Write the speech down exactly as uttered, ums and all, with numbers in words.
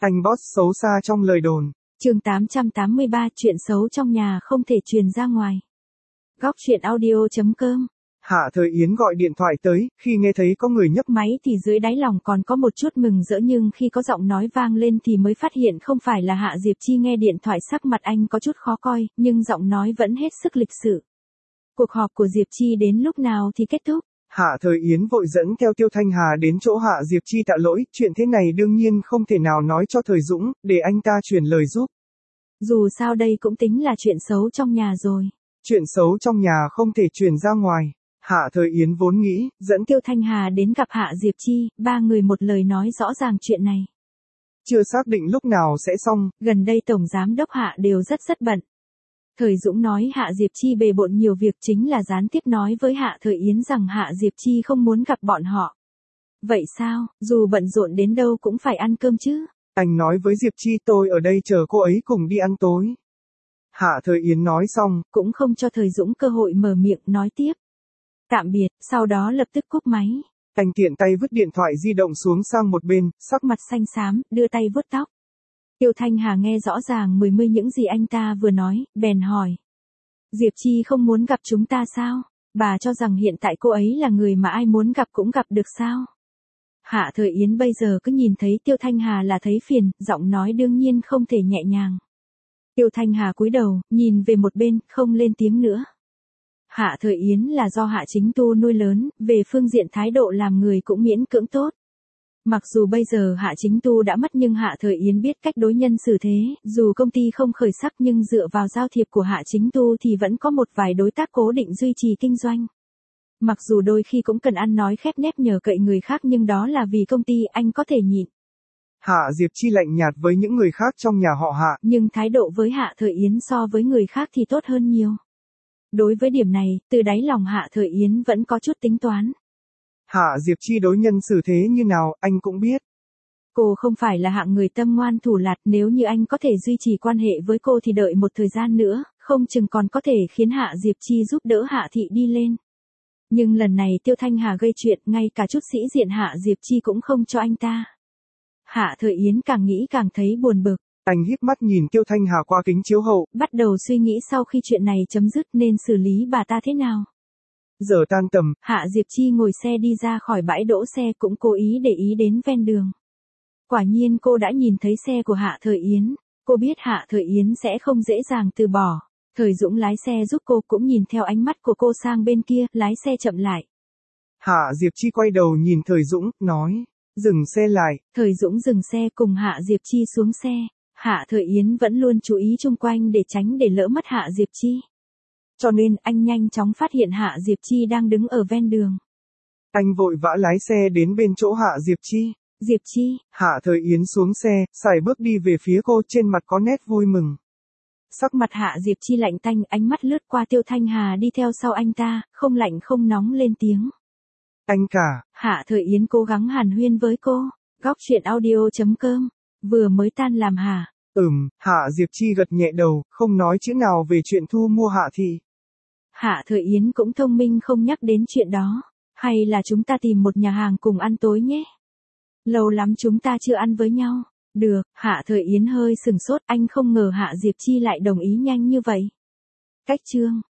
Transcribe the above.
Anh boss xấu xa trong lời đồn. Chương tám trăm tám mươi ba, chuyện xấu trong nhà không thể truyền ra ngoài. Góc truyện audio chấm com. Hạ Thời Yến gọi điện thoại tới, khi nghe thấy có người nhấc Máy thì dưới đáy lòng còn có một chút mừng rỡ, nhưng khi có giọng nói vang lên thì mới phát hiện không phải là Hạ Diệp Chi. Nghe điện thoại sắc mặt anh có chút khó coi, nhưng giọng nói vẫn hết sức lịch sự. Cuộc họp của Diệp Chi đến lúc nào thì kết thúc? Hạ Thời Yến vội dẫn theo Tiêu Thanh Hà đến chỗ Hạ Diệp Chi tạ lỗi, chuyện thế này đương nhiên không thể nào nói cho Thời Dũng, để anh ta truyền lời giúp. Dù sao đây cũng tính là chuyện xấu trong nhà rồi. Chuyện xấu trong nhà không thể truyền ra ngoài. Hạ Thời Yến vốn nghĩ, dẫn Tiêu Thanh Hà đến gặp Hạ Diệp Chi, ba người một lời nói rõ ràng chuyện này. Chưa xác định lúc nào sẽ xong. Gần đây Tổng Giám Đốc Hạ đều rất rất bận. Thời Dũng nói Hạ Diệp Chi bề bộn nhiều việc, chính là gián tiếp nói với Hạ Thời Yến rằng Hạ Diệp Chi không muốn gặp bọn họ. Vậy sao, dù bận rộn đến đâu cũng phải ăn cơm chứ? Anh nói với Diệp Chi tôi ở đây chờ cô ấy cùng đi ăn tối. Hạ Thời Yến nói xong, cũng không cho Thời Dũng cơ hội mở miệng nói tiếp. Tạm biệt, sau đó lập tức cúp máy. Anh tiện tay vứt điện thoại di động xuống sang một bên, sắc mặt xanh xám, đưa tay vuốt tóc. Tiêu Thanh Hà nghe rõ ràng mười mươi những gì anh ta vừa nói, bèn hỏi. Diệp Chi không muốn gặp chúng ta sao? Bà cho rằng hiện tại cô ấy là người mà ai muốn gặp cũng gặp được sao? Hạ Thời Yến bây giờ cứ nhìn thấy Tiêu Thanh Hà là thấy phiền, giọng nói đương nhiên không thể nhẹ nhàng. Tiêu Thanh Hà cúi đầu, nhìn về một bên, không lên tiếng nữa. Hạ Thời Yến là do Hạ Chính Tu nuôi lớn, về phương diện thái độ làm người cũng miễn cưỡng tốt. Mặc dù bây giờ Hạ Chính Tu đã mất nhưng Hạ Thời Yến biết cách đối nhân xử thế, dù công ty không khởi sắc nhưng dựa vào giao thiệp của Hạ Chính Tu thì vẫn có một vài đối tác cố định duy trì kinh doanh. Mặc dù đôi khi cũng cần ăn nói khép nép nhờ cậy người khác nhưng đó là vì công ty, anh có thể nhịn. Hạ Diệp Chi lạnh nhạt với những người khác trong nhà họ Hạ. Nhưng thái độ với Hạ Thời Yến so với người khác thì tốt hơn nhiều. Đối với điểm này, từ đáy lòng Hạ Thời Yến vẫn có chút tính toán. Hạ Diệp Chi đối nhân xử thế như nào, anh cũng biết. Cô không phải là hạng người tâm ngoan thủ lạt, nếu như anh có thể duy trì quan hệ với cô thì đợi một thời gian nữa, không chừng còn có thể khiến Hạ Diệp Chi giúp đỡ Hạ Thị đi lên. Nhưng lần này Tiêu Thanh Hà gây chuyện, ngay cả chút sĩ diện Hạ Diệp Chi cũng không cho anh ta. Hạ Thời Yến càng nghĩ càng thấy buồn bực. Anh híp mắt nhìn Tiêu Thanh Hà qua kính chiếu hậu. Bắt đầu suy nghĩ sau khi chuyện này chấm dứt nên xử lý bà ta thế nào. Giờ tan tầm, Hạ Diệp Chi ngồi xe đi ra khỏi bãi đỗ xe, cũng cố ý để ý đến ven đường. Quả nhiên cô đã nhìn thấy xe của Hạ Thời Yến. Cô biết Hạ Thời Yến sẽ không dễ dàng từ bỏ. Thời Dũng lái xe giúp cô, cũng nhìn theo ánh mắt của cô sang bên kia, lái xe chậm lại. Hạ Diệp Chi quay đầu nhìn Thời Dũng, nói, dừng xe lại. Thời Dũng dừng xe cùng Hạ Diệp Chi xuống xe. Hạ Thời Yến vẫn luôn chú ý chung quanh để tránh để lỡ mất Hạ Diệp Chi. Cho nên anh nhanh chóng phát hiện Hạ Diệp Chi đang đứng ở ven đường. Anh vội vã lái xe đến bên chỗ Hạ Diệp Chi. Diệp Chi. Hạ Thời Yến xuống xe, sải bước đi về phía cô, trên mặt có nét vui mừng. Sắc mặt Hạ Diệp Chi lạnh tanh, ánh mắt lướt qua Tiêu Thanh Hà đi theo sau anh ta, không lạnh không nóng lên tiếng. Anh cả. Hạ Thời Yến cố gắng hàn huyên với cô. Góc truyện audio chấm com. Vừa mới tan làm hả? Ừm, Hạ Diệp Chi gật nhẹ đầu, không nói chữ nào về chuyện thu mua Hạ Thị. Hạ Thời Yến cũng thông minh không nhắc đến chuyện đó. Hay là chúng ta tìm một nhà hàng cùng ăn tối nhé? Lâu lắm chúng ta chưa ăn với nhau. Được, Hạ Thời Yến hơi sừng sốt, anh không ngờ Hạ Diệp Chi lại đồng ý nhanh như vậy. Cách chương